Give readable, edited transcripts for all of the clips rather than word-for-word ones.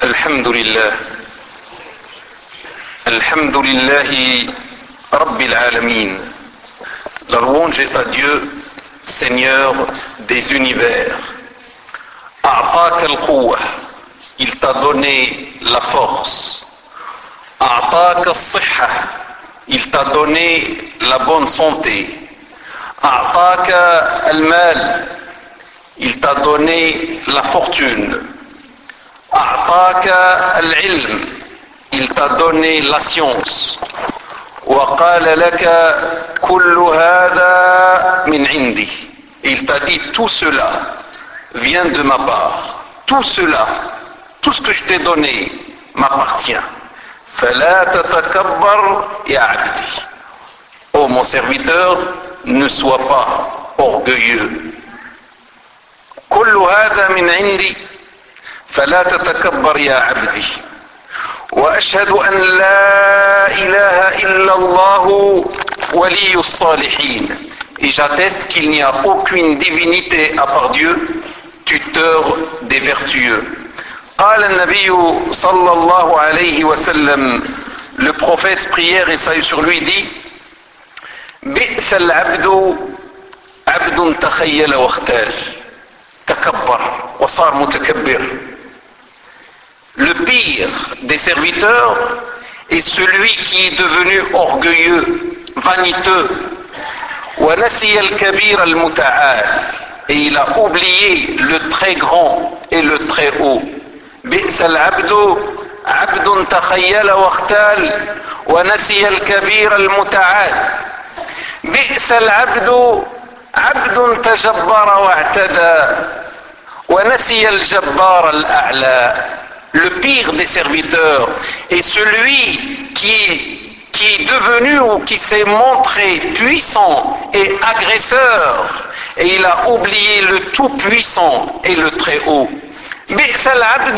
Alhamdulillah. Alhamdulillahi Rabbil Alamin. La louange est à Dieu, Seigneur des univers. A'taka al-quwwa. Il t'a donné la force. A'taka as-sihha. Il t'a donné la bonne santé. A'taka al-mal. Il t'a donné la fortune. A'taka al-ilm. Il t'a donné la science. وقال لك كل هذا من عندي. Il t'a dit tout cela vient de ma part. Tout cela, tout ce que je t'ai donné m'appartient. فلا تتكبر يا عبدي. Oh mon serviteur, ne sois pas orgueilleux. كل هذا من عندي فلا تتكبر يا عبدي. وأشهد أن لا إله إلا الله ولي الصالحين. Et j'atteste qu'il n'y a aucune divinité à part Dieu, tuteur des vertueux. قال النبي صلى الله عليه وسلم, le prophète, prière et salut sur lui, dit: بئس العبد عبد تخيل واختال تكبر وصار متكبر. Le pire des serviteurs est celui qui est devenu orgueilleux, vaniteux. وَنَسِيَ الْكَبِيرَ الْمُتَعَالِ. Et il a oublié le très grand et le très haut. بِئْسَ الْعَبْدُ عَبْدٌ تَخَيَّلَ وَاخْتَالَ وَنَسِيَ الْكَبِيرَ الْمُتَعَالِ. بِئْسَ الْعَبْدُ عَبْدٌ تَجَبَّرَ وَاعْتَدَى وَنَسِيَ الْجَبَّارَ الْأَعْلَى. Le pire des serviteurs est celui qui est devenu ou qui s'est montré puissant et agresseur, et il a oublié le tout-puissant et le très-haut. بئس العبد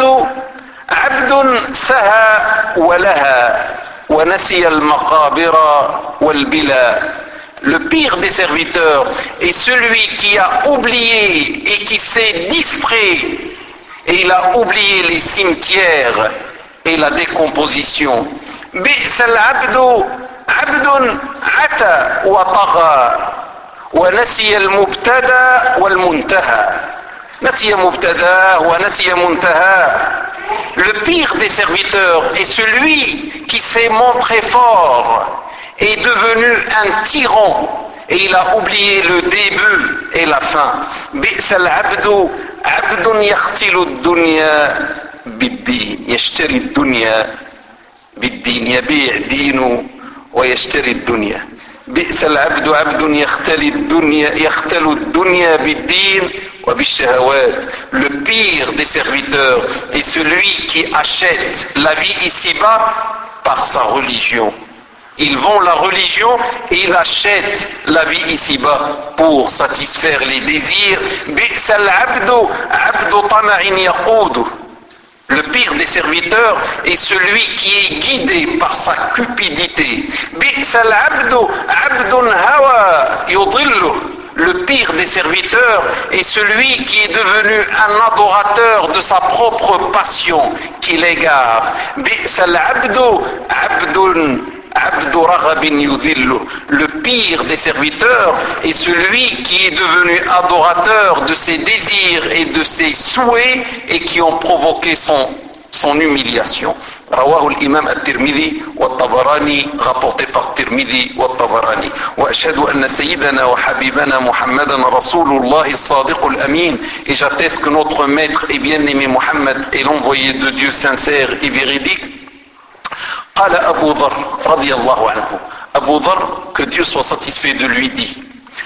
عبد سهى ولها ونسي المقابر والبلا. Le pire des serviteurs est celui qui a oublié et qui s'est distrait, et il a oublié les cimetières et la décomposition. بئس العبد عبد عتى وطغى ونسي المبتدأ والمنتهى. نسي مبتدأ ونسي منتهى. Le pire des serviteurs est celui qui s'est montré fort et est devenu un tyran, et il a oublié le début et la fin. بئس العبد عبد يختل الدنيا بالدين يشتري الدنيا بالدين يبيع دينه ويشتري الدنيا. بئس العبد عبد يختل الدنيا بالدين وبالشهوات. Le pire des serviteurs est celui qui achète la vie ici-bas par sa religion. Ils vendent la religion et ils achètent la vie ici-bas pour satisfaire les désirs. بئس العبد عبد طمع يقوده. Le pire des serviteurs est celui qui est guidé par sa cupidité. بئس العبد عبد هوى يضله. Le pire des serviteurs est celui qui est devenu un adorateur de sa propre passion qui l'égare. بئس العبد عبد رغب يذله. Le pire des serviteurs est celui qui est devenu adorateur de ses désirs et de ses souhaits et qui ont provoqué son humiliation. رواه الإمام الترمذي والطبراني, rapporté par Tirmidhi والطبراني. وأشهد أن سيدنا وحبيبنا محمدا رسول الله الصادق الأمين. Et j'atteste que notre maître et bien-aimé Mohammed est l'envoyé de Dieu sincère et véridique. قال أبو ذر رضي الله عنه. Abu Dhar, que Dieu soit satisfait de lui, dit: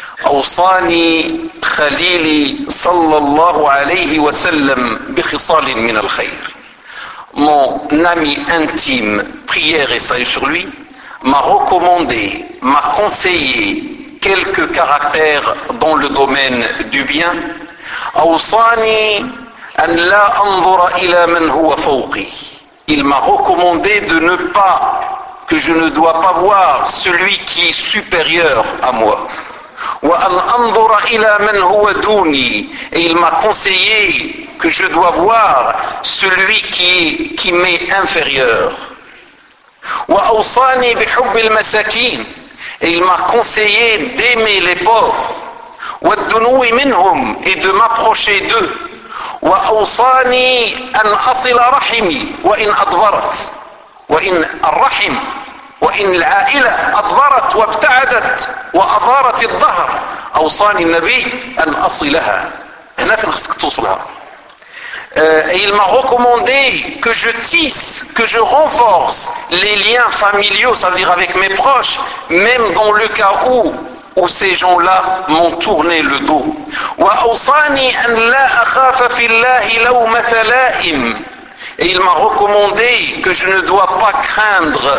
أوصاني خليلي صلى الله عليه وسلم بخصال من الخير. Mon ami intime, prière et salut sur lui, m'a recommandé, m'a conseillé quelques caractères dans le domaine du bien. أوصاني أن لا أنظر إلى من هو فوقي. Il m'a recommandé de ne pas, que je ne dois pas voir celui qui est supérieur à moi. وأن أنظر إلى من هو دوني. Et il m'a conseillé que je dois voir celui qui m'est inférieur. وأوصاني بحب المساكين. Et il m'a conseillé d'aimer les pauvres. والدنو منهم, et de m'approcher d'eux. وأوصاني أن أصل رحمي وإن أدبرت. وإن الرحم وإن العائلة أدبرت وابتعدت وأضارت الظهر أوصاني النبي أن أصلها. هنا فين خصك توصلها. Et il m'a recommandé que je tisse, que je renforce les liens familiaux, ça veut dire avec mes proches, même dans le cas où ces gens-là m'ont tourné le dos. وأوصاني أن لا أخاف في الله لومة لائم. Et il m'a recommandé que je ne dois pas craindre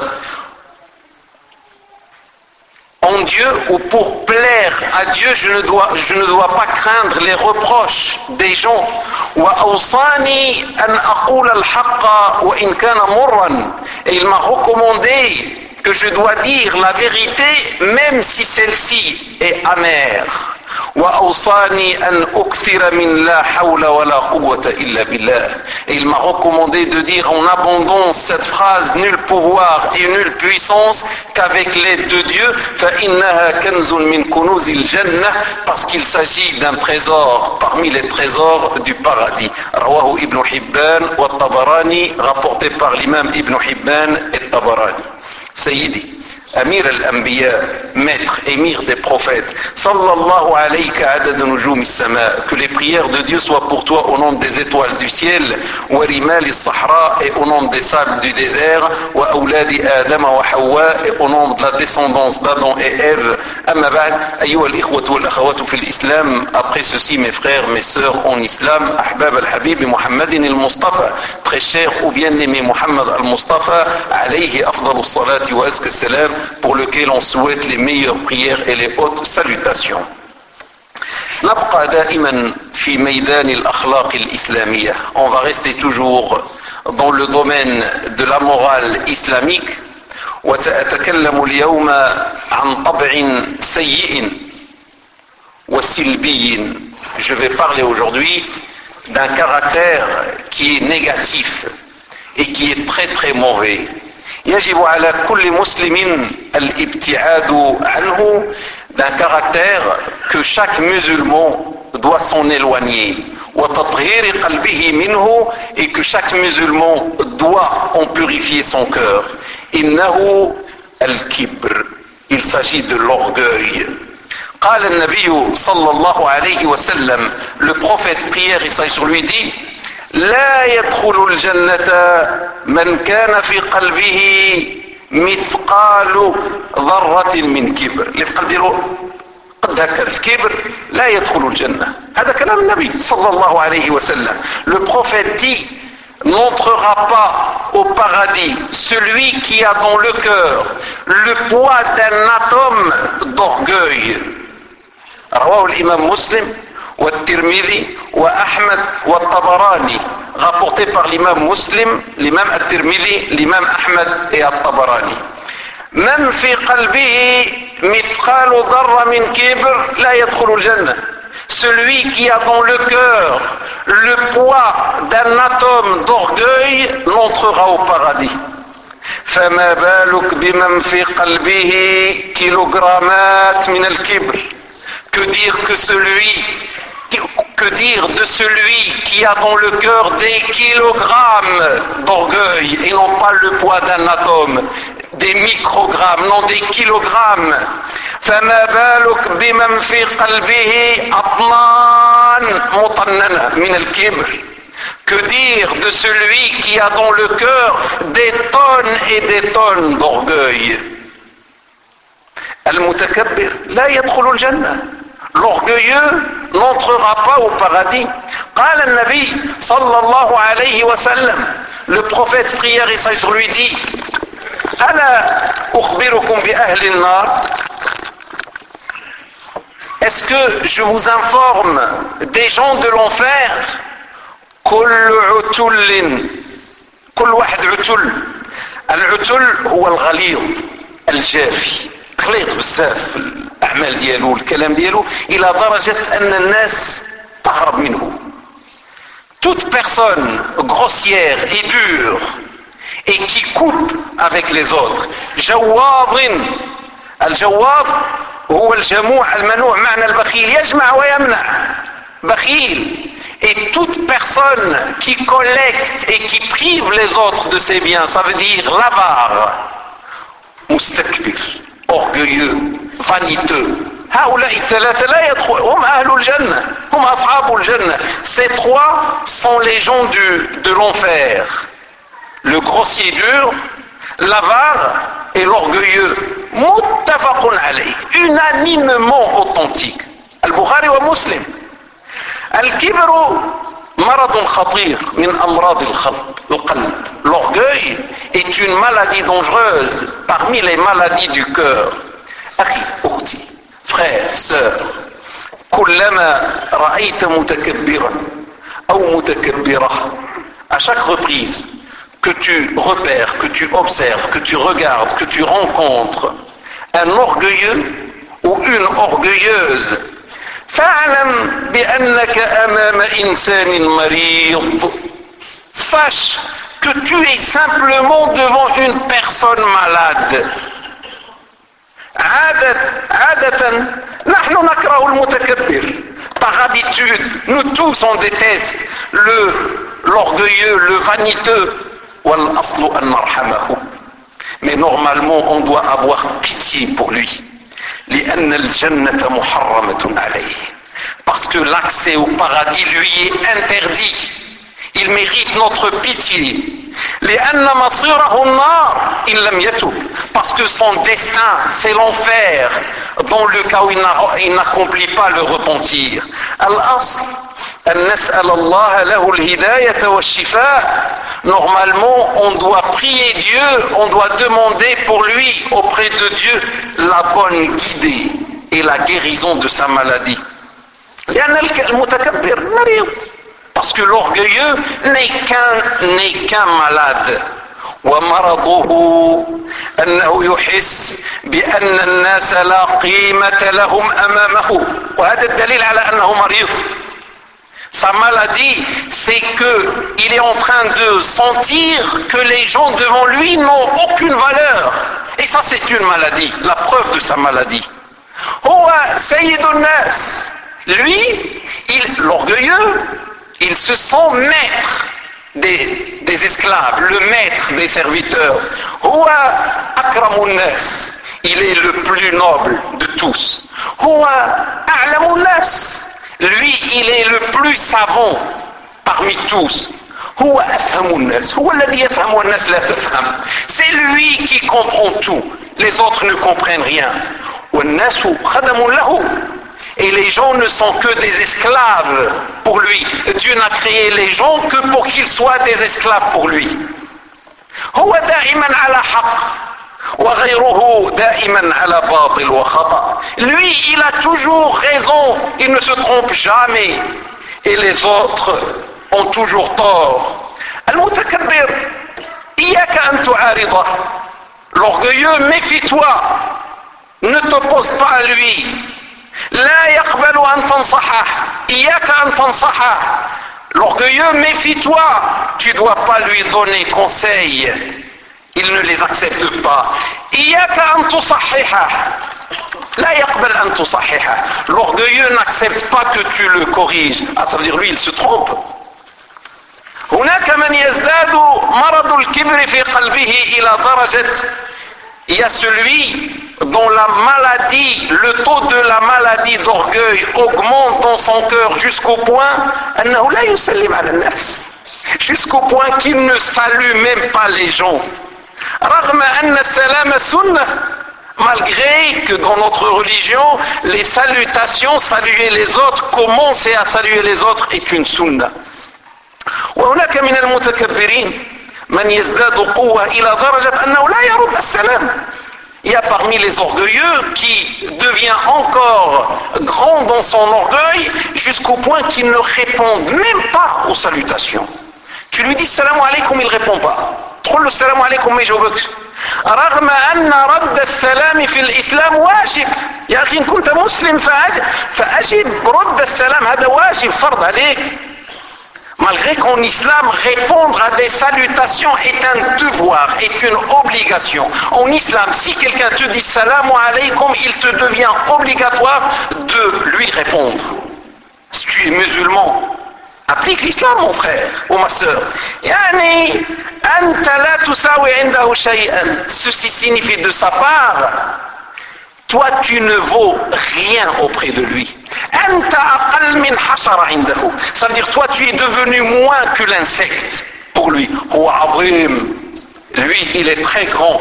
en Dieu, ou pour plaire à Dieu, je ne dois pas craindre les reproches des gens. وأوصاني أن أقول الحق وإن كان مرا. Et il m'a recommandé que je dois dire la vérité même si celle-ci est amère. وأوصاني أن أكثر من لا حول ولا قوة إلا بالله. Et il m'a recommandé de dire en abondance cette phrase: nul pouvoir et nulle puissance qu'avec l'aide de Dieu. فإنها كنز من كنوز الجنة. Parce qu'il s'agit d'un trésor parmi les trésors du paradis. رواه ابن حبان والطبراني, rapporté par l'imam Ibn Hibban et Tabarani. Sayyidi, Amir al-Anbiya, maître, émir des prophètes, sallallahu alayka adad nujum as-sama, que les prières de Dieu soient pour toi au nombre des étoiles du ciel, wa rimal as-sahra, et au nombre des sables du désert, wa awladi Adam wa Hawa, et au nombre de la descendance d'Adam et Ève. Amma ba'd, ayyuha al-ikhwatu wal akhawatu fi l'islam, après ceci mes frères, mes sœurs en islam, ahbab al-habib Muhammadin al-Mustafa, très cher ou bien-aimé Muhammad al-Mustafa, alayhi afdalus salati wa azka salam, pour lequel on souhaite les meilleures prières et les hautes salutations. نبقى دائما في ميدان الأخلاق الإسلامية. On va rester toujours dans le domaine de la morale islamique. وسأتكلم اليوم عن طبع سيء وسلبي. Je vais parler aujourd'hui d'un caractère qui est négatif et qui est très très mauvais. يجب على كل مسلم الابتعاد عنه, d'un caractère que chaque musulman doit s'en éloigner. وتطهير قلبه منه, et que chaque musulman doit en purifier son cœur. إنه الكبر, il s'agit de l'orgueil. قال النبي صلى الله عليه وسلم, le prophète, prière et salut sur lui, dit: لا يدخل الجنة من كان في قلبه مثقال ذرة من كبر. اللي في قلبه قد هكا الكبر لا يدخل الجنة. هذا كلام النبي صلى الله عليه وسلم. Le prophète dit: n'entrera pas au paradis celui qui a dans le cœur le poids d'un atome d'orgueil. رواه الإمام مسلم والترمذي وأحمد والطبراني, rapporté par l'imam Muslim, l'imam At-Tirmidhi, l'imam Ahmed et At-Tabarani. من في قلبه مثقال ذرة من كبر لا يدخل الجنة. Celui qui a dans le cœur le poids d'un atome d'orgueil n'entrera au paradis. فما بالك بمن في قلبه كيلوغرامات من الكبر. Que dire de celui qui a dans le cœur des kilogrammes d'orgueil et non pas le poids d'un atome, des microgrammes, non des kilogrammes. فما بالك بمن في قلبه أطنان مطننة من الكبر. Que dire de celui qui a dans le cœur des tonnes et des tonnes d'orgueil. المتكبر لا يدخل الجنة. L'orgueilleux n'entrera pas au paradis. قال النبي صلى الله عليه وسلم, le prophète, prière et salut sur lui, dit: ألا أخبركم بأهل النار. Est-ce que je vous informe des gens de l'enfer? كل عتل, كل واحد عتل. العتل هو الغليظ الجافي, غليظ بزاف, الأعمال ديالو الكلام ديالو إلى درجة أن الناس تهرب منه. Toute personne grossière et dure et qui coupe avec les autres. جواب. الجواب هو الجموع المنوع معنى البخيل يجمع ويمنع. بخيل. Et toute personne qui collecte et qui prive les autres de ses biens, ça veut dire l'avare. مستكبر, orgueilleux, vaniteux. هؤلاء الثلاثة لا يدخل, هم أهل الجنة, هم أصحاب الجنة. Ces trois sont les gens de l'enfer. Le grossier dur, l'avare et l'orgueilleux. متفق عليه, unanimement authentique. البخاري ومسلم. الكبر مرض خطير من أمراض القلب. L'orgueil est une maladie dangereuse parmi les maladies du cœur. أخي, أختي, frère, sœur, كلما رأيت متكبرا أو متكبرة, à chaque reprise que tu repères, que tu observes, que tu regardes, que tu rencontres un orgueilleux ou une orgueilleuse, فاعلم بأنك أمام إنسان مريض. Sache que tu es simplement devant une personne malade. عادة نحن نكره المتكبر. Par habitude, nous tous on déteste l'orgueilleux, le vaniteux. والأصل أن نرحمه. Mais normalement on doit avoir pitié pour lui. لأن الجنة محرمة عليه. Parce que l'accès au paradis lui est interdit. Il mérite notre pitié. لأن مصيره النار إن لم يتب. Parce que son destin c'est l'enfer dans le cas où il n'accomplit pas le repentir. الأصل أن نسأل الله له الهداية والشفاء. Normalement, on doit prier Dieu, on doit demander pour lui, auprès de Dieu, la bonne guidée et la guérison de sa maladie. Parce que l'orgueilleux n'est qu'un malade. ومرضه أنه يحس بأن الناس لا قيمة لهم أمامه. وهذا الدليل على أنه مريض. Sa maladie, c'est qu'il est en train de sentir que les gens devant lui n'ont aucune valeur. Et ça, c'est une maladie, la preuve de sa maladie. Huwa sayyidun nas. Lui, l'orgueilleux, il se sent maître des esclaves, le maître des serviteurs. Huwa akramun nas. Il est le plus noble de tous. Huwa a'lamun nas. Lui, il est le plus savant parmi tous. C'est lui qui comprend tout. Les autres ne comprennent rien. Et les gens ne sont que des esclaves pour lui. Dieu n'a créé les gens que pour qu'ils soient des esclaves pour lui. Lui, il a toujours raison, il ne se trompe jamais, et les autres ont toujours tort. L'orgueilleux, méfie-toi, ne t'oppose pas à lui. L'orgueilleux, méfie-toi, tu ne dois pas lui donner conseil. Il ne les accepte pas. L'orgueilleux n'accepte pas que tu le corriges. Ah, ça veut dire lui, il se trompe. Il y a celui dont la maladie, le taux de la maladie d'orgueil augmente dans son cœur jusqu'au point jusqu'au point qu'il ne salue même pas les gens. Malgré que dans notre religion, les salutations, saluer les autres, commencer à saluer les autres est une sunna. وهناك من المتكبرين من يزداد قوة إلى درجة أنه لا يرد السلام. Il y a parmi les orgueilleux qui devient encore grand dans son orgueil jusqu'au point qu'il ne répond même pas aux salutations. Tu lui dis salam alaykoum, il ne répond pas. تقول له السلام عليكم ما يجاوبكش. رغم أن رد السلام في الإسلام واجب. يا أخي إن كنت مسلم فأجب رد السلام، هذا واجب فرض عليك. Malgré qu'en islam, répondre à des salutations est un devoir, est une obligation. En islam, si quelqu'un te dit salam alaykoum, il te devient obligatoire de lui répondre. Si tu es musulman, applique l'islam, mon frère ou ma sœur. Yani, anta la tusawi indahu shay'an. Ceci signifie de sa part, toi tu ne vaux rien auprès de lui. Ça veut dire toi tu es devenu moins que l'insecte pour lui. Lui il est très grand.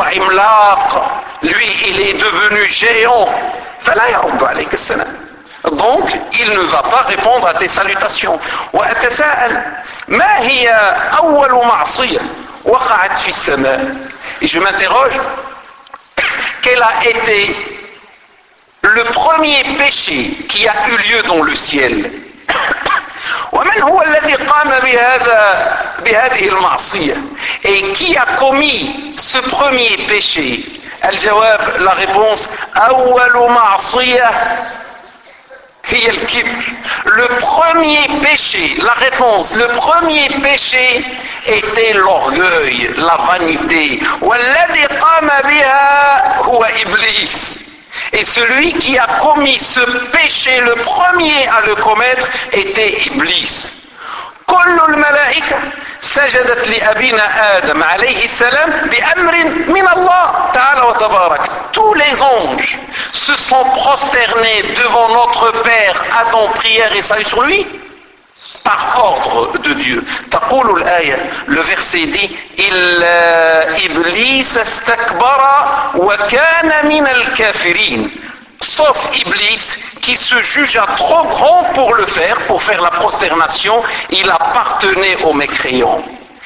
Lui il est devenu géant. Donc il ne va pas répondre à tes salutations. Et je m'interroge, quel a été le premier péché qui a eu lieu dans le ciel? ومن هو الذي قام بهذه المعصية? Et qui a commis ce premier péché? الجواب, la réponse, أول معصية هي الكبر. Le premier péché, la réponse, le premier péché était l'orgueil, la vanité. والذي قام بها هو إبليس. Et celui qui a commis ce péché, le premier à le commettre, était Iblis. كل الملائكة سجدت لأبينا آدم عليه السلام بأمر من الله تعالى وتبارك. Tous les anges se sont prosternés devant notre Père Adam, prière et salut sur lui, par ordre de Dieu. تقول الآية, le verset dit, إلا إبليس استكبر وكان من الكافرين. Sauf Iblis qui se jugea trop grand pour le faire, pour faire la prosternation, il appartenait aux mécréants.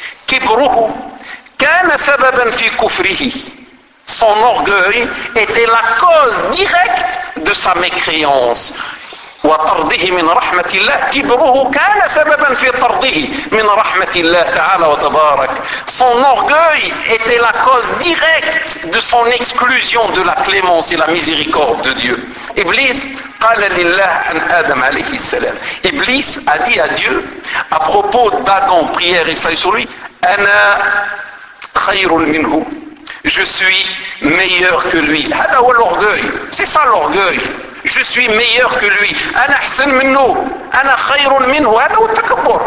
كبره كان سببا في كفره. Son orgueil était la cause directe de sa mécréance. وطرده من رحمة الله. كبره كان سببا في طرده من رحمة الله تعالى وتبارك. Son orgueil était la cause directe de son exclusion de la clémence et la miséricorde de Dieu. Iblis قال لله عن آدم عليه السلام. Iblis a dit à Dieu à propos d'Adam, prière et salut sur lui, أنا خير منه. Je suis meilleur que lui. هذا هو l'orgueil. C'est ça l'orgueil. Je suis meilleur que lui. أنا أحسن منه. أنا خير منه. هذا هو التكبر.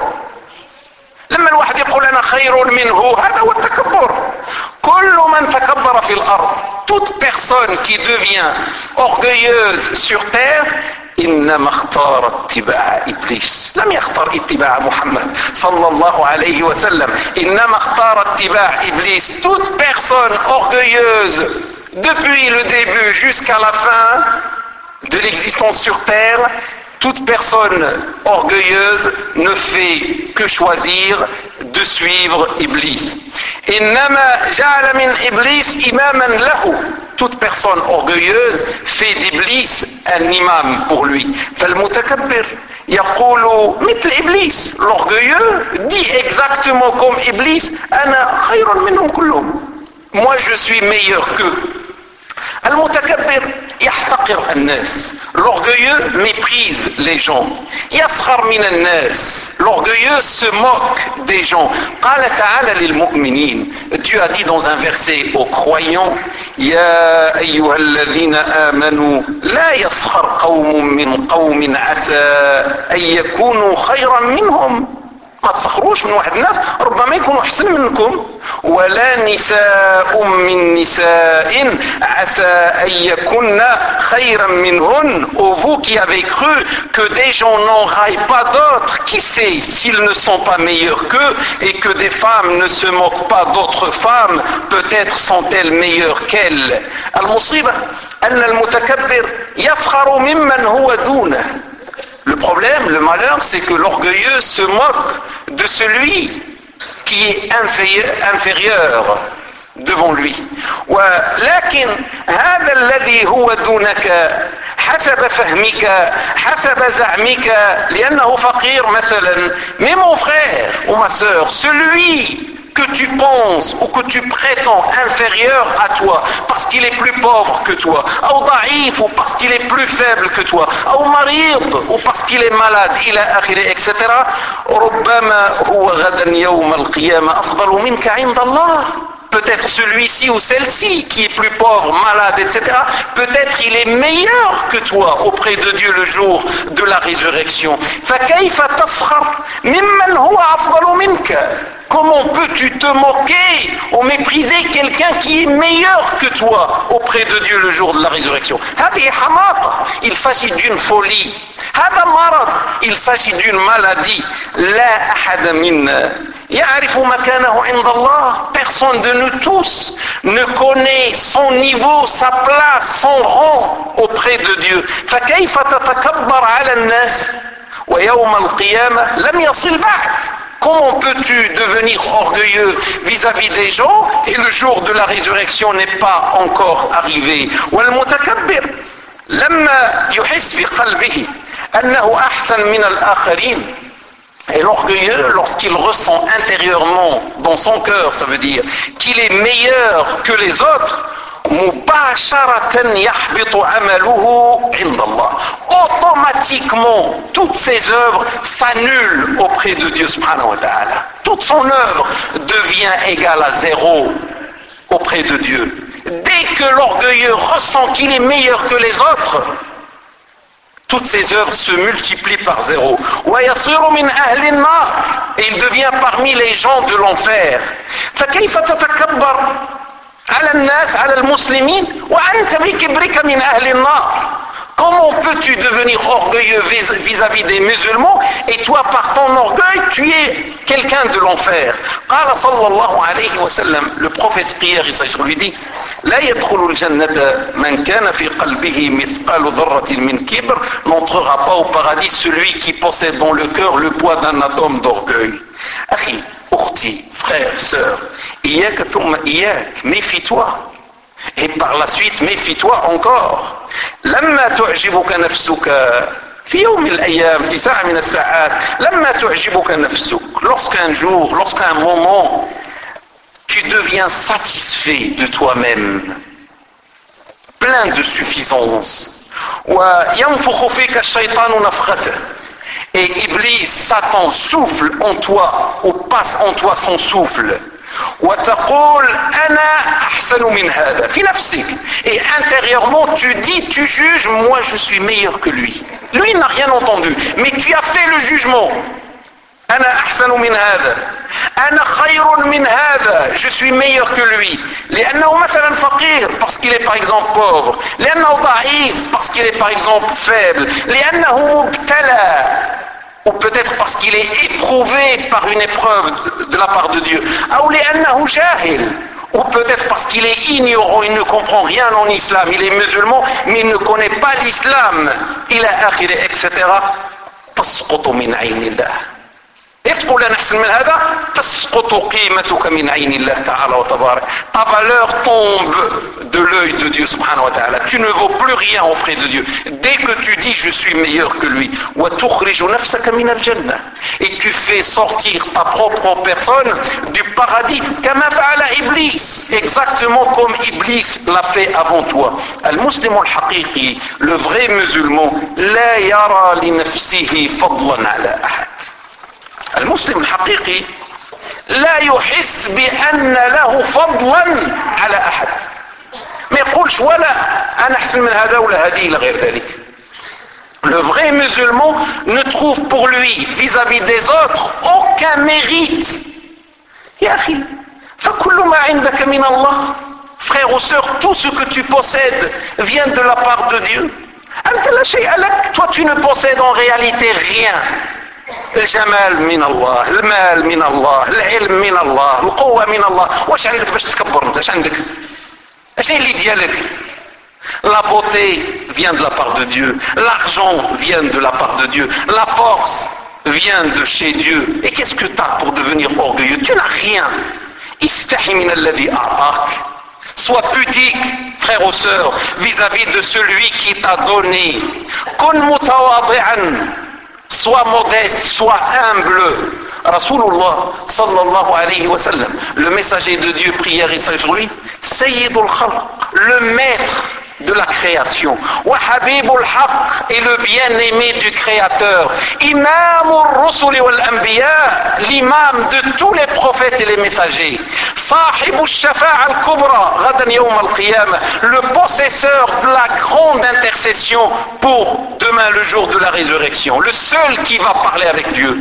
لما الواحد يقول أنا خير منه, هذا هو التكبر. كل من تكبر في الأرض, toute personne qui devient orgueilleuse sur terre, إنما اختار اتباع إبليس. لم يختار اتباع محمد صلى الله عليه وسلم. إنما اختار اتباع إبليس. Toute personne orgueilleuse depuis le début jusqu'à la fin de l'existence sur terre, toute personne orgueilleuse ne fait que choisir de suivre Iblis. إنما جعل من إبليس إماما له. Toute personne orgueilleuse fait d'Iblis un imam pour lui. فالمتكبر يقول مثل إبليس. L'orgueilleux dit exactement comme Iblis, أنا خير منهم كلهم. Moi je suis meilleur qu'eux. المتكبر يحتقر الناس. L'orgueilleux méprise les gens. يسخر من الناس. L'orgueilleux se moque des gens. قال تعالى للمؤمنين. Dieu a dit dans un verset aux croyants, يا أيها الذين آمنوا لا يسخر قوم من قوم عسى أن يكونوا خيرا منهم. ما تسخروش من واحد الناس ربما يكونوا احسن منكم. ولا نساء من نساء عسى ان يكن خيرا منهن. Ô vous qui avez cru que des gens n'en raillent pas d'autres, qui sait s'ils ne sont pas meilleurs qu'eux, et que des femmes ne se moquent pas d'autres femmes, peut-être sont-elles meilleures qu'elles. المصيبة أن المتكبر يسخر ممن هو دونه. Le problème, le malheur, c'est que l'orgueilleux se moque de celui qui est inférieur devant lui. ولكن هذا الذي هو دونك حسب فهمك حسب زعمك لأنه فقير مثلا. Mais mon frère ou ma sœur, celui que tu penses ou que tu prétends inférieur à toi parce qu'il est plus pauvre que toi, ou ضعيف ou parce qu'il est plus faible que toi, ou مريض ou parce qu'il est malade, إلى آخره, etc. ربما هو غدا يوم القيامة أفضل منك عند الله. Peut-être celui-ci ou celle-ci qui est plus pauvre, malade, etc. Peut-être il est meilleur que toi auprès de Dieu le jour de la résurrection. فكيف تسخر ممن هو أفضل منك? Comment peux-tu te moquer ou mépriser quelqu'un qui est meilleur que toi auprès de Dieu le jour de la résurrection? هذه حماقة. Il s'agit d'une folie. هذا مرض. Il s'agit d'une maladie. لا أحد منا يعرف مكانه عند الله. Personne de nous tous ne connaît son niveau, sa place, son rang auprès de Dieu. فكيف تتكبر على الناس ويوم القيامة لم يصل بعد. Comment peux-tu devenir orgueilleux vis-à-vis des gens et le jour de la résurrection n'est pas encore arrivé? والمتكبر لما يحس في قلبه أنه أحسن من الآخرين. Et l'orgueilleux, lorsqu'il ressent intérieurement dans son cœur, ça veut dire qu'il est meilleur que les autres, مباشرة يحبط عمله عند الله. Automatiquement, toutes ses œuvres s'annulent auprès de Dieu subhanahu wa ta'ala. Toute son œuvre devient égale à zéro auprès de Dieu. Dès que l'orgueilleux ressent qu'il est meilleur que les autres, toutes ses œuvres se multiplient par zéro. ويصير من أهل النار. Et il devient parmi les gens de l'enfer. فكيف تتكبر على الناس على المسلمين وأنت بكبرك من أهل النار. Comment peux-tu devenir orgueilleux vis-à-vis des musulmans et toi par ton orgueil tu es quelqu'un de l'enfer? قال صلى الله عليه وسلم, le prophète prière Isa lui dit, لا يدخل الجنة من كان في قلبه مثقال ذرة من كبر. N'entrera pas au paradis celui qui possède dans le cœur le poids d'un atome d'orgueil. أخي, أختي, frère, sœur, إياك ثم إياك, méfie-toi. Et par la suite, méfie-toi encore. لما تعجبك نفسك في يوم من الأيام في ساعة من الساعات لما تعجبك نفسك, lorsqu'un jour, lorsqu'un moment tu deviens satisfait de toi-même, plein de suffisance, وينفخ فيك الشيطان نفخته, et Iblis, Satan, souffle en toi ou passe en toi son souffle. وتقول أنا أحسن من هذا في نفسك. Et intérieurement tu dis, tu juges, moi je suis meilleur que lui. Lui n'a rien entendu, mais tu as fait le jugement. أنا أحسن من هذا, أنا خير من هذا, je suis meilleur que lui. لأنه مثلا فقير, parce qu'il est par exemple pauvre. لأنه ضعيف, parce qu'il est par exemple faible. لأنه مبتلى, ou peut-être parce qu'il est éprouvé par une épreuve de la part de Dieu. Ou peut-être parce qu'il est ignorant, il ne comprend rien en islam, il est musulman, mais il ne connaît pas l'islam, etc. تسقط من عين الله. Et تقول أنا أحسن من هذا, تسقط قيمتك من عين الله تعالى وتبارك. Ta valeur tombe de l'œil de Dieu subhanahu wa ta'ala. Tu ne vaux plus rien auprès de Dieu. Dès que tu dis je suis meilleur que lui, وتخرج نفسك من الجنة. Et tu fais sortir ta propre personne du paradis. كما فعل إبليس. Exactement comme Iblis l'a fait avant toi. المسلم الحقيقي, le vrai musulman, لا يرى لنفسه فضلا على أحد. المسلم الحقيقي لا يحس بأن له فضلا على أحد. ما يقولش ولا أنا أحسن من هذا ولا هذه إلى غير ذلك. Le vrai musulman ne trouve pour lui vis-à-vis des autres aucun mérite. يا أخي فكل ما عندك من الله. Frère ou sœur, tout ce que tu possèdes vient de la part de Dieu. أنت لا شيء لك. Toi tu ne possèdes en réalité rien. الجمال من الله, المال من الله, العلم من الله, القوة من الله. واش عندك باش تكبر انت؟ اش عندك؟ اش اللي ديالك؟ La beauté vient de la part de Dieu, l'argent vient de la part de Dieu, la force vient de chez Dieu. Et qu'est-ce que tu as pour devenir orgueilleux? Tu n'as rien. استحي من الذي أعطاك. Sois pudique, frère ou sœur, vis-à-vis de celui qui t'a donné. كن متواضعا. Sois modeste, sois humble. Rasulullah sallallahu alayhi wa sallam, le messager de Dieu, prière et salut sur lui, Sayyidul Khalq, le maître de la création, wa habibul haq, et le bien-aimé du créateur, imamur rusuli wal anbiya, l'imam de tous les prophètes et les messagers, sahibush shafa'a al-kubra ghadan yawm al-qiyamah, le possesseur de la grande intercession pour demain le jour de la résurrection, le seul qui va parler avec Dieu.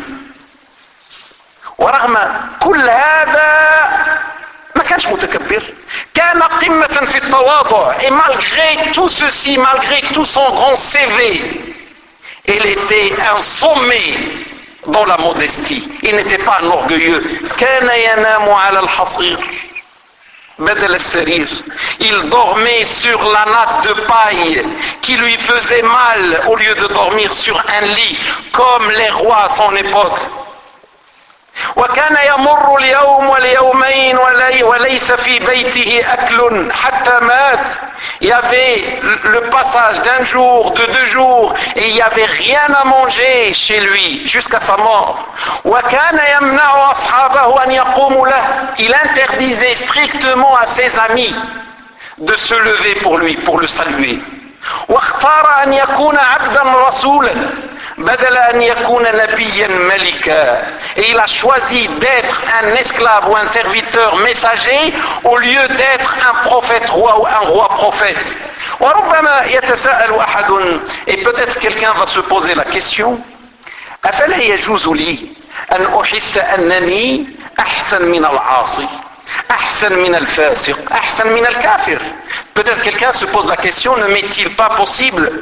ورغم كل هذا ما كانش متكبر، كان قمة في التواضع. Et malgré tout ceci, malgré tout son grand CV, il était un sommet dans la modestie. Il n'était pas un orgueilleux. كان ينام على الحصير بدل السرير. Il dormait sur la natte de paille qui lui faisait mal au lieu de dormir sur un lit comme les rois à son époque. وكان يمر اليوم واليومين وليس في بيته أكل حتى مات. Il y avait le passage d'un jour, de 2 jours, et il n'y avait rien à manger chez lui jusqu'à sa mort. وكان يمنع أصحابه أن يقوموا له. Il interdisait strictement à ses amis de se lever pour lui, pour le saluer. واختار أن يكون عبدا رسولا بدل أن يكون نبيا ملكا. Et il a choisi d'être un esclave ou un serviteur messager au lieu d'être un prophète roi ou un roi prophète. وربما يتساءل أحد, et peut-être quelqu'un va se poser la question, أفلا يجوز لي أن أحس أنني أحسن من العاصي أحسن من الفاسق أحسن من الكافر. Peut-être quelqu'un se pose la question, ne m'est-il pas possible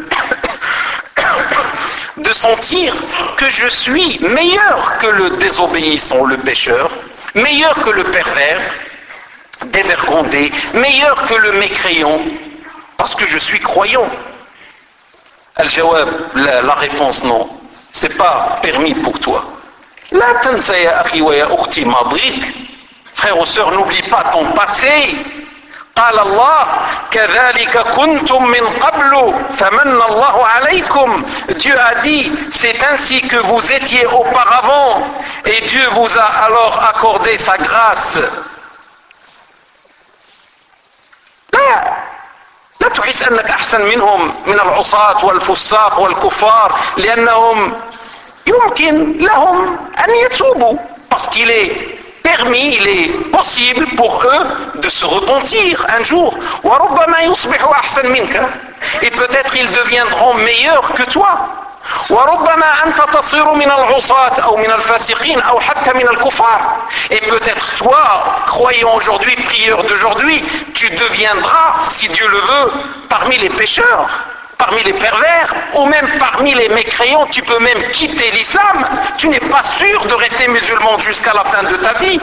de sentir que je suis meilleur que le désobéissant, le pécheur, meilleur que le pervers, dévergondé, meilleur que le mécréant, parce que je suis croyant. Al-Jawab, la réponse non, c'est pas permis pour toi. La tansa ya akhi wa ya ukhti madik. Frères ou sœurs, n'oublie pas ton passé. قال الله كذلك كنتم من قبل فمن الله عليكم. Dieu a dit, c'est ainsi que vous étiez auparavant et Dieu vous a alors accordé sa grâce. لا تحس أنك أحسن منهم من العصاة والفساق والكفار لأنهم يمكن لهم أن يتوبوا parce qu'il est permis, il est possible pour eux de se repentir un jour. Et peut-être ils deviendront meilleurs que toi. Et peut-être toi, croyant aujourd'hui, prieur d'aujourd'hui, tu deviendras, si Dieu le veut, parmi les pécheurs, parmi les pervers, ou même parmi les mécréants. Tu peux même quitter l'islam. Tu n'es pas sûr de rester musulman jusqu'à la fin de ta vie.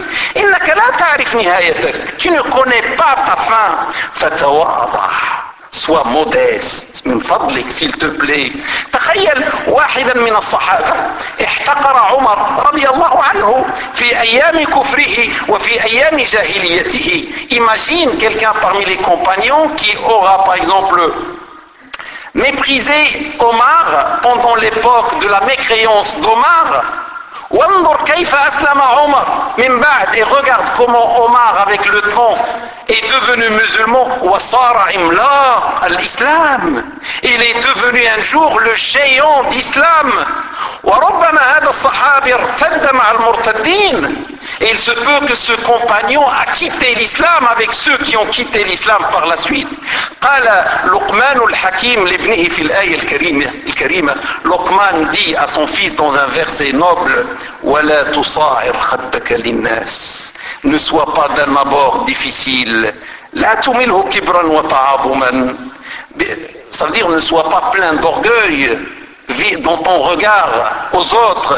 Tu ne connais pas ta fin. Sois modeste من فضلك s'il te plaît. تخيل واحدا من الصحابة احتقر عمر رضي الله عنه في أيام كفره وفي أيام جاهليته. Imagine quelqu'un parmi les compagnons qui aura par exemple méprisé Omar pendant l'époque de la mécréance d'Omar. وانظر كيف أسلم عمر من بعد. Et regarde comment Omar avec le temps est devenu musulman. وصار عملاق الإسلام. Il est devenu un jour le géant d'islam. وربما هذا الصحابي ارتد مع المرتدين. Et il se peut que ce compagnon a quitté l'islam avec ceux qui ont quitté l'islam par la suite. قال لقمان الحكيم لابنه في الآية الكريمة. Luqman dit à son fils dans un verset noble, ولا تصاعر خدك للناس. Ne sois pas d'un abord difficile. لا تمله كبرا وتعاظما. Ça veut dire ne sois pas plein d'orgueil dans ton regard aux autres.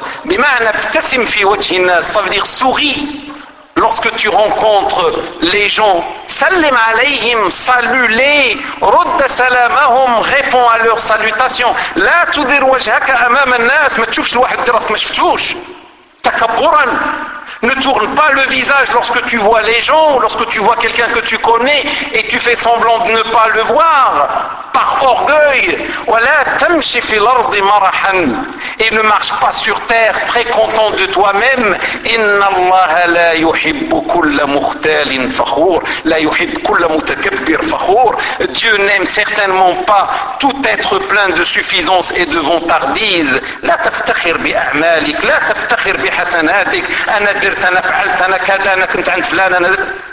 Ça veut dire souris lorsque tu rencontres les gens. Sallim alayhim, salue-les. Rudd salamahum, réponds à leurs salutations. La tudir wajhaka amam an-nas, ma tchoufsh l'wahid dirask ma shftouch. Takabburan. Ne tourne pas le visage lorsque tu vois les gens, lorsque tu vois quelqu'un que tu connais et tu fais semblant de ne pas le voir. par orgueil. Et ne marche pas sur terre très content de toi-même. Inna Allah la yuhibbu kulla mukhtalin fakhur, la yuhibbu kulla mutakabbir fakhur. Dieu n'aime certainement pas tout être plein de suffisance et de vantardise. La taftakhir bi a'malik, la taftakhir bi hasanatik. Ana dirt, ana fa'alt, ana kada, ana kunt 'and fulan, ana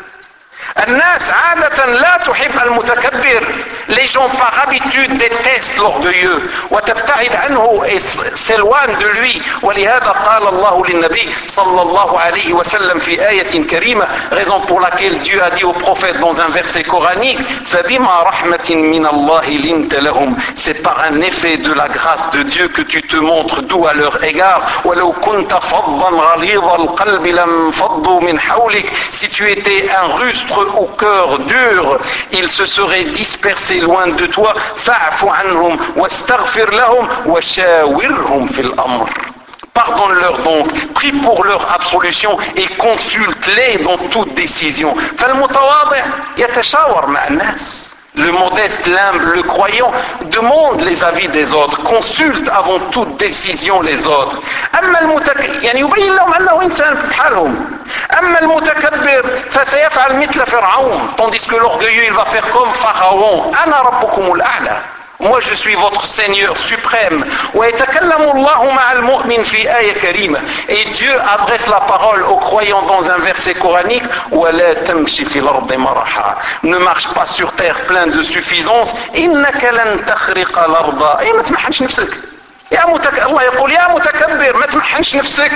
الناس عادة لا تحب المتكبر. Les gens par habitude détestent l'orgueilleux وتبتعد عنه et s'éloignent de lui. ولهذا قال الله للنبي صلى الله عليه وسلم في آية كريمة, raison pour laquelle Dieu a dit au prophète dans un verset coranique, فبما رحمة من الله لنت لهم, c'est par un effet de la grâce de Dieu que tu te montres doux à leur égard. ولو كنت فظا غليظ القلب لانفضوا من حولك, si tu étais un rustre au cœur dur, ils se seraient dispersés loin de toi. فاعف عنهم واستغفر لهم وشاورهم في الأمر. Pardonne-leur donc, prie pour leur absolution et consulte-les dans toute décision. فالمتواضع يتشاور مع الناس. Le modeste, l'humble, le croyant demande les avis des autres, consulte avant toute décision les autres. أما يعني يبين لهم أنه إنسان بحالهم. أما المتكبر فسيفعل مثل فرعون, tandis que l'orgueilleux il va faire comme Pharaon. أنا ربكم الأعلى. Moi je suis votre Seigneur suprême. ويتكلم الله مع المؤمن في آية كريمة. Et Dieu adresse la parole aux croyants dans un verset coranique. ولا تمشي في الأرض مرحا. Ne marche pas sur terre plein de suffisance. إنك لن تخرق الأرض. أي ما تمحنش نفسك. الله يقول يا متكبر ما تمحنش نفسك.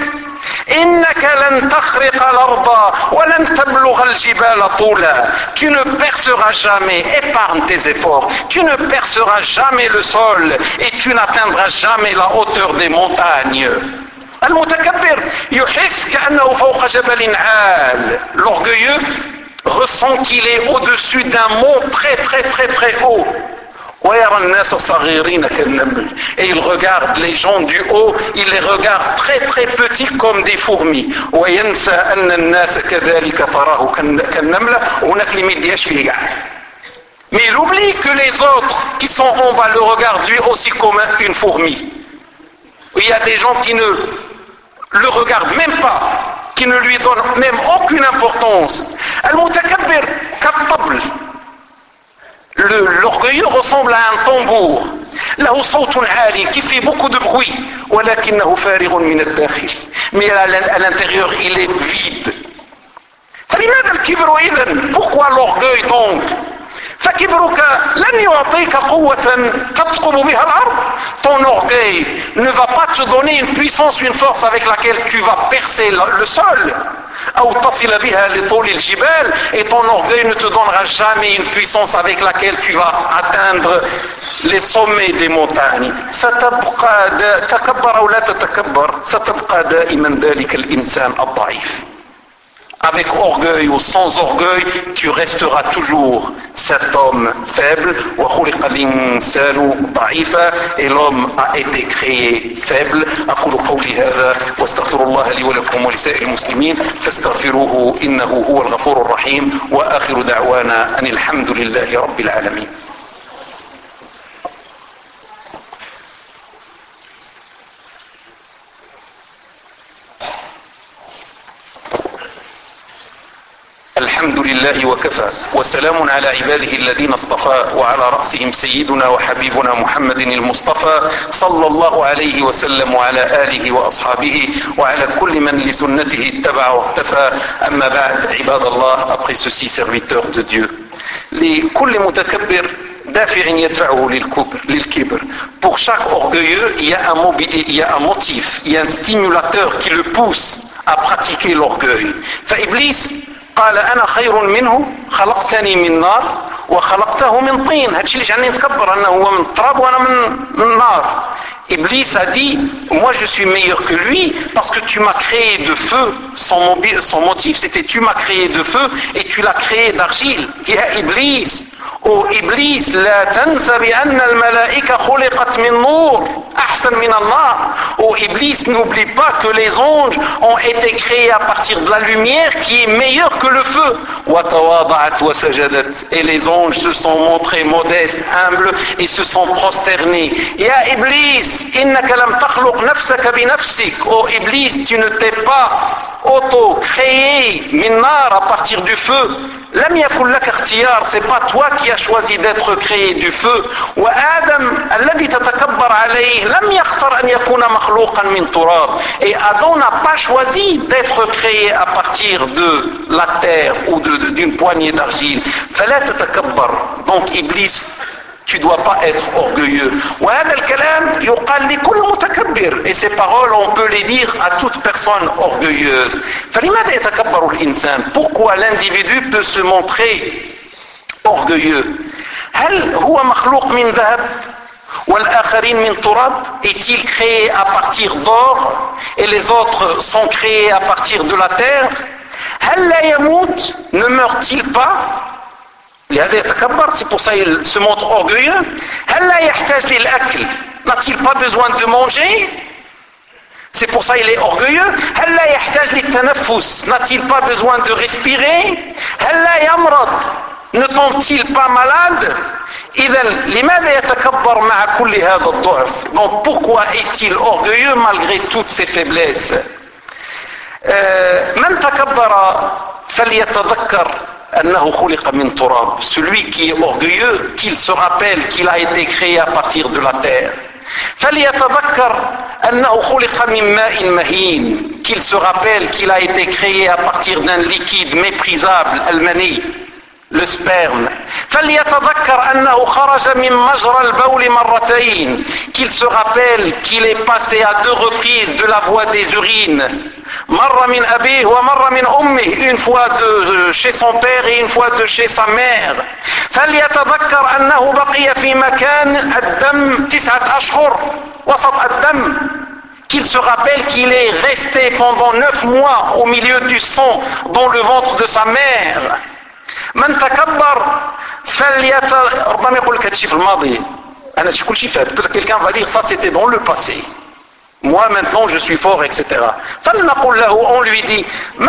إنك لن تخرق الأرض ولن تبلغ الجبال طولا. Tu ne perceras jamais, épargne tes efforts, tu ne perceras jamais le sol et tu n'atteindras jamais la hauteur des montagnes. المتكبر يحس كأنه فوق جبل عال. L'orgueilleux ressent qu'il est au-dessus d'un mont très très très très haut. Et il regarde les gens du haut, il les regarde très très petits comme des fourmis. Mais il oublie que les autres qui sont en bas le regardent lui aussi comme une fourmi. Il y a des gens qui ne le regardent même pas, qui ne lui donnent même aucune importance. Al-Mutakabbir كالطبل. L'orgueilleux ressemble à un tambour. له صوت عالي qui fait beaucoup de bruit. ولكنه فارغ من الداخل. Mais à l'intérieur il est vide. فلماذا الكبر إذن? Pourquoi l'orgueil donc? فكبرك لن يعطيك قوة تثقب بها الأرض. Ton orgueil ne va pas te donner une puissance, une force avec laquelle tu vas percer le sol. أو تصل بها لطول الجبال. Et ton orgueil ne te donnera jamais une puissance avec laquelle tu vas atteindre les sommets des montagnes. ستبقى تكبر أو لا تتكبر ستبقى دائما ذلك الإنسان الضعيف. Avec orgueil ou sans orgueil, tu resteras toujours cet homme faible. وخلق الإنسان ضعيفا. Et l'homme a été créé faible. أقول قولي هذا واستغفر الله لي ولكم ولسائر المسلمين فاستغفروه إنه هو الغفور الرحيم. وآخر دعوانا أن الحمد لله رب العالمين. الحمد لله وكفى وسلام على عباده الذين اصطفى وعلى رأسهم سيدنا وحبيبنا محمد المصطفى صلى الله عليه وسلم وعلى آله وأصحابه وعلى كل من لسنته اتبع واقتفى. أما بعد عباد الله, après ceci serviteurs de Dieu, لكل متكبر دافع يدفعه للكبر. Pour chaque orgueilleux il y a un motif, il y a un stimulateur qui le pousse à pratiquer l'orgueil. فإبليس قال أنا خير منه خلقتني من نار وخلقته من طين. هادشي اللي جعلني نتكبر أنه هو من التراب وأنا من النار. Iblis a dit, moi je suis meilleur que lui parce que tu m'as créé de feu. Son motif c'était tu m'as créé de feu et tu l'as créé d'argile. Ya Iblis, Ô Iblis, la tansa bi anna al-malaika khuliqat min nur, ahsan min Allah. Ô Iblis, n'oublie pas que les anges ont été créés à partir de la lumière qui est meilleure que le feu. Wa tawada'at wa sajadat. Et les anges se sont montrés modestes, humbles et se sont prosternés. Ya Iblis, innaka lam takhluq nafsaka bi nafsik. Ô Iblis, tu ne t'es pas auto-créé min nar à partir du feu. Lam yakun laka ikhtiyar, c'est pas toi qui as choisi d'être créé du feu. Wa Adam alladhi tatakabbar alayhi lam yakhtar an yakuna makhluqan min turab. Et Adam n'a pas choisi d'être créé à partir de la terre ou d'une poignée d'argile. Fala tatakabbar. Donc Iblis, tu dois pas être orgueilleux. Et ces paroles, on peut les dire à toute personne orgueilleuse. Pourquoi l'individu peut se montrer orgueilleux? Est-il créé à partir d'or et les autres sont créés à partir de la terre? Ne meurt-il pas? C'est pour ça qu'il se montre orgueilleux. N'a-t-il pas besoin de manger? C'est pour ça qu'il est orgueilleux. N'a-t-il pas besoin de respirer? Ne tombe-t-il pas malade? Donc pourquoi est-il orgueilleux malgré toutes ses faiblesses? Celui qui est orgueilleux, qu'il se rappelle qu'il a été créé à partir de la terre. Qu'il se rappelle qu'il a été créé à partir d'un liquide méprisable, al-mani, le sperme. Qu'il se rappelle qu'il est passé à 2 reprises de la voie des urines. Une fois de chez son père et une fois de chez sa mère. Qu'il se rappelle qu'il est resté pendant 9 mois au milieu du sang dans le ventre de sa mère. Peut-être quelqu'un va dire ça c'était dans le passé. Moi maintenant je suis fort, etc. On lui dit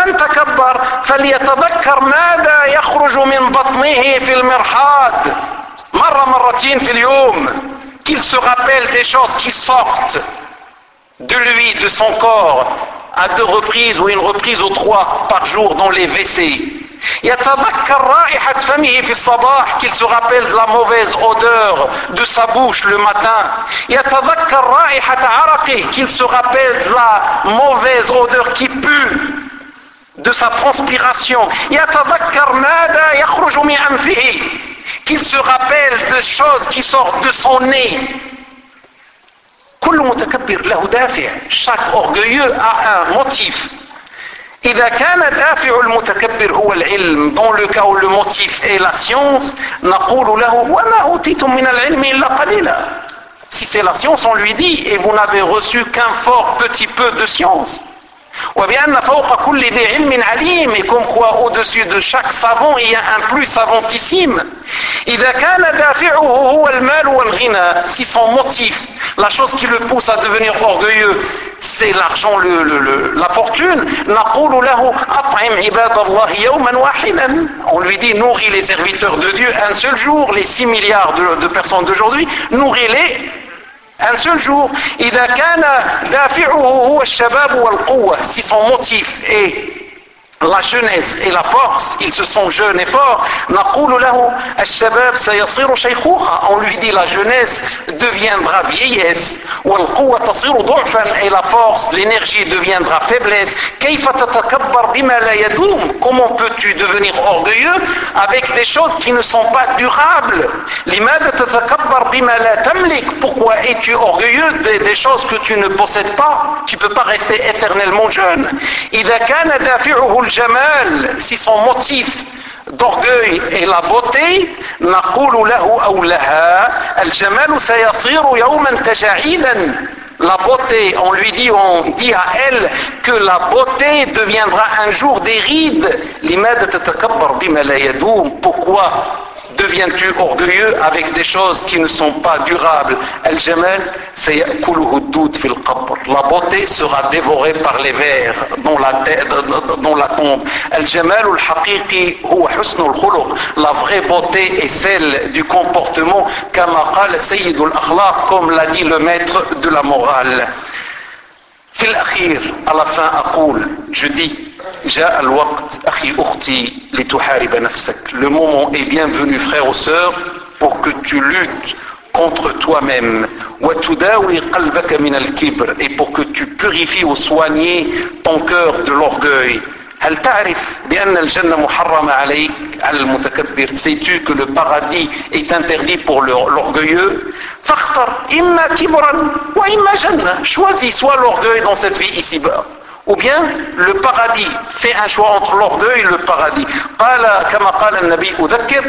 qu'il se rappelle des choses qui sortent de lui, de son corps, à 2 reprises ou une reprise ou 3 par jour dans les WC. Qu'il se rappelle de la mauvaise odeur de sa bouche le matin. Qu'il se rappelle de la mauvaise odeur qui pue de sa transpiration. Qu'il se rappelle de choses qui sortent de son nez. Chaque orgueilleux a un motif. إذا كان دافع المتكبر هو العلم, dans le cas où le motif est la science, نقول له وما أوتيتم من العلم إلا قليلا. Si c'est la science, on lui dit et vous n'avez reçu qu'un fort petit peu de science. وبأن فوق كل ذي علم عليم, et comme quoi au-dessus de chaque savant il y a un plus savantissime. إذا كان دافعه هو المال والغنى, si son motif, la chose qui le pousse à devenir orgueilleux, c'est l'argent, la fortune, نقول له أطعم عباد الله يوما واحدا. On lui dit nourris les serviteurs de Dieu un seul jour, les 6 milliards de personnes d'aujourd'hui, nourris-les un seul jour. إذا كان دافعه هو الشباب والقوة, si son motif est la jeunesse et la force, ils se sont jeunes et forts, نقول له الشباب سيصير شيخوخة. On lui dit la jeunesse deviendra vieillesse, والقوة تصير ضعفا, et la force, l'énergie deviendra faiblesse. كيف تتكبر بما لا يدوم? Comment peux-tu devenir orgueilleux avec des choses qui ne sont pas durables? لماذا تتكبر بما لا تملك? Pourquoi es-tu orgueilleux des choses que tu ne possèdes pas? Tu ne peux pas rester éternellement jeune. إذا كان دافعه الجمال, si son motif d'orgueil est la beauté, نقول له أو لها الجمال سيصير يوما تجاعيدا. La beauté, on lui dit, on dit à elle que la beauté deviendra un jour des rides. لماذا تتكبر بما لا يدوم? Pourquoi Deviens-tu orgueilleux avec des choses qui ne sont pas durables? Al-Jamal, sayakuluhu ad-dud fil qabr. La beauté sera dévorée par les vers dans la tombe. Al-Jamal al-haqiqi huwa husn al-khuluq. La vraie beauté est celle du comportement, kama qala sayyid al-akhlaq, comme l'a dit le maître de la morale. في الأخير, à la fin, أقول, je dis, جاء الوقت أخي أختي لتحارب نفسك. Le moment est bienvenu, frère ou sœur, pour que tu luttes contre toi-même. وتداوي قلبك من الكبر, et pour que tu purifies ou soignes ton cœur de l'orgueil. هل تعرف بأن الجنة محرمة عليك على المتكبر? Sais-tu que le paradis est interdit pour l'orgueilleux? فاختر إما كبرا وإما جنة. Choisis soit l'orgueil dans cette vie ici-bas, ou bien le paradis. Fais un choix entre l'orgueil et le paradis. كما قال النبي أذكر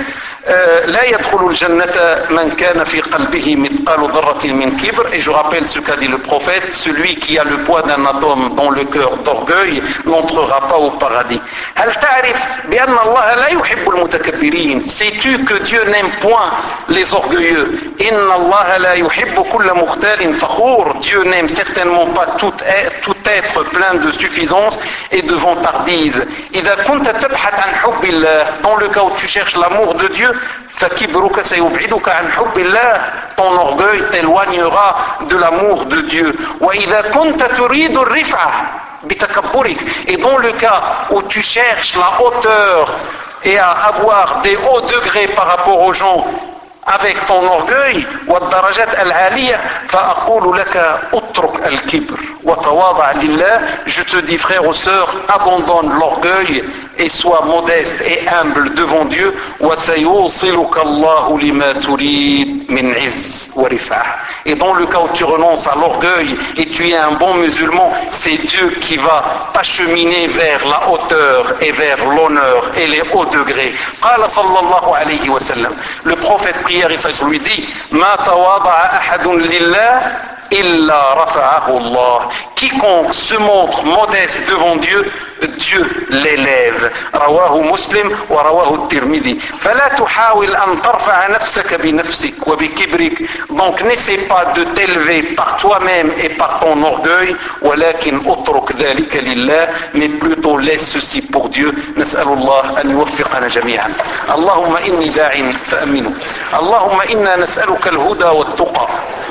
لا يدخل الجنة من كان في قلبه مثقال ذرة من كبر. Et je rappelle ce qu'a dit le prophète, celui qui a le poids d'un atome dans le cœur d'orgueil n'entrera pas au paradis. هل تعرف بأن الله لا يحب المتكبرين? Sais-tu que Dieu n'aime point les orgueilleux? إن الله لا يحب كل مختال فخور. Dieu n'aime certainement pas tout être plein de suffisance et de vantardise. إذا كنت تبحث عن حب الله, dans le cas où tu cherches l'amour de Dieu, فكبرك سيبعدك عن حب الله. Ton orgueil t'éloignera de l'amour de Dieu. وإذا كنت تريد الرفعة بتكبرك, et dans le cas où tu cherches la hauteur et à avoir des hauts degrés par rapport aux gens avec ton orgueil, والدرجات العالية, فأقول لك اترك الكبر وتواضع لله. Je te dis, frère ou sœur, abandonne l'orgueil et sois modeste et humble devant Dieu. وسيوصلك الله لما تريد من عز ورفعة. Et dans le cas où tu renonces à l'orgueil et tu es un bon musulman, c'est Dieu qui va t'acheminer vers la hauteur et vers l'honneur et les hauts degrés. قال صلى الله عليه وسلم, le prophète prière Isa lui dit, ما تواضع أحد لله إلا رفعه الله. Quiconque se montre modeste devant Dieu, Dieu l'élève. رواه مسلم ورواه الترمذي. فلا تحاول أن ترفع نفسك بنفسك وبكبرك. Donc n'essaie pas de t'élever par toi-même et par ton orgueil, ولكن اترك ذلك لله, mais plutôt laisse ceci pour Dieu. نسأل الله أن يوفقنا جميعا. اللهم إني داع فأمنه. اللهم إنا نسألك الهدى والتقى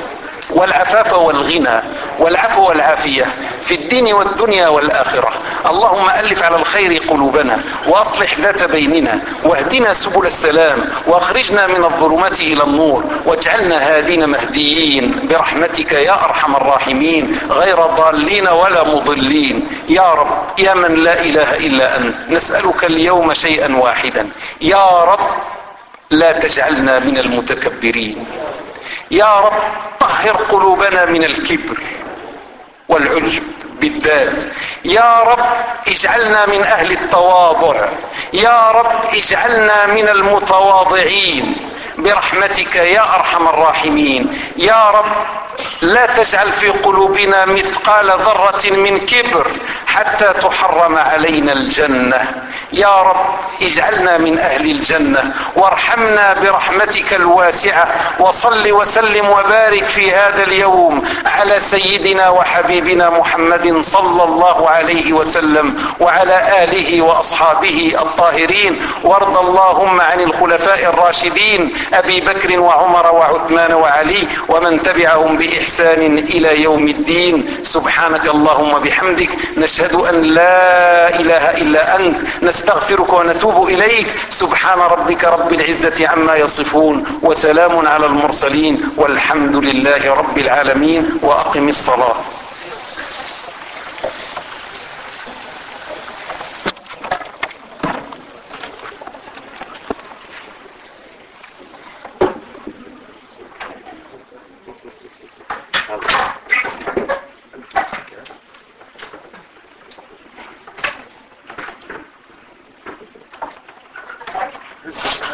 والعفاف والغنى والعفو والعافية في الدين والدنيا والآخرة. اللهم ألف على الخير قلوبنا وأصلح ذات بيننا واهدنا سبل السلام وأخرجنا من الظلمات إلى النور واجعلنا هادين مهديين برحمتك يا أرحم الراحمين غير ضالين ولا مضلين. يا رب يا من لا إله إلا أنت, نسألك اليوم شيئا واحدا. يا رب لا تجعلنا من المتكبرين. يا رب طهر قلوبنا من الكبر والعجب بالذات. يا رب اجعلنا من أهل التواضع. يا رب اجعلنا من المتواضعين برحمتك يا أرحم الراحمين. يا رب لا تجعل في قلوبنا مثقال ذرة من كبر حتى تحرم علينا الجنة. يا رب اجعلنا من أهل الجنة وارحمنا برحمتك الواسعة. وصل وسلم وبارك في هذا اليوم على سيدنا وحبيبنا محمد صلى الله عليه وسلم وعلى آله وأصحابه الطاهرين. وارض اللهم عن الخلفاء الراشدين أبي بكر وعمر وعثمان وعلي ومن تبعهم بإحسان إلى يوم الدين. سبحانك اللهم بحمدك, نشهد أن لا إله إلا أنت, نستغفرك ونتوب إليك. سبحان ربك رب العزة عما يصفون وسلام على المرسلين والحمد لله رب العالمين. وأقم الصلاة. This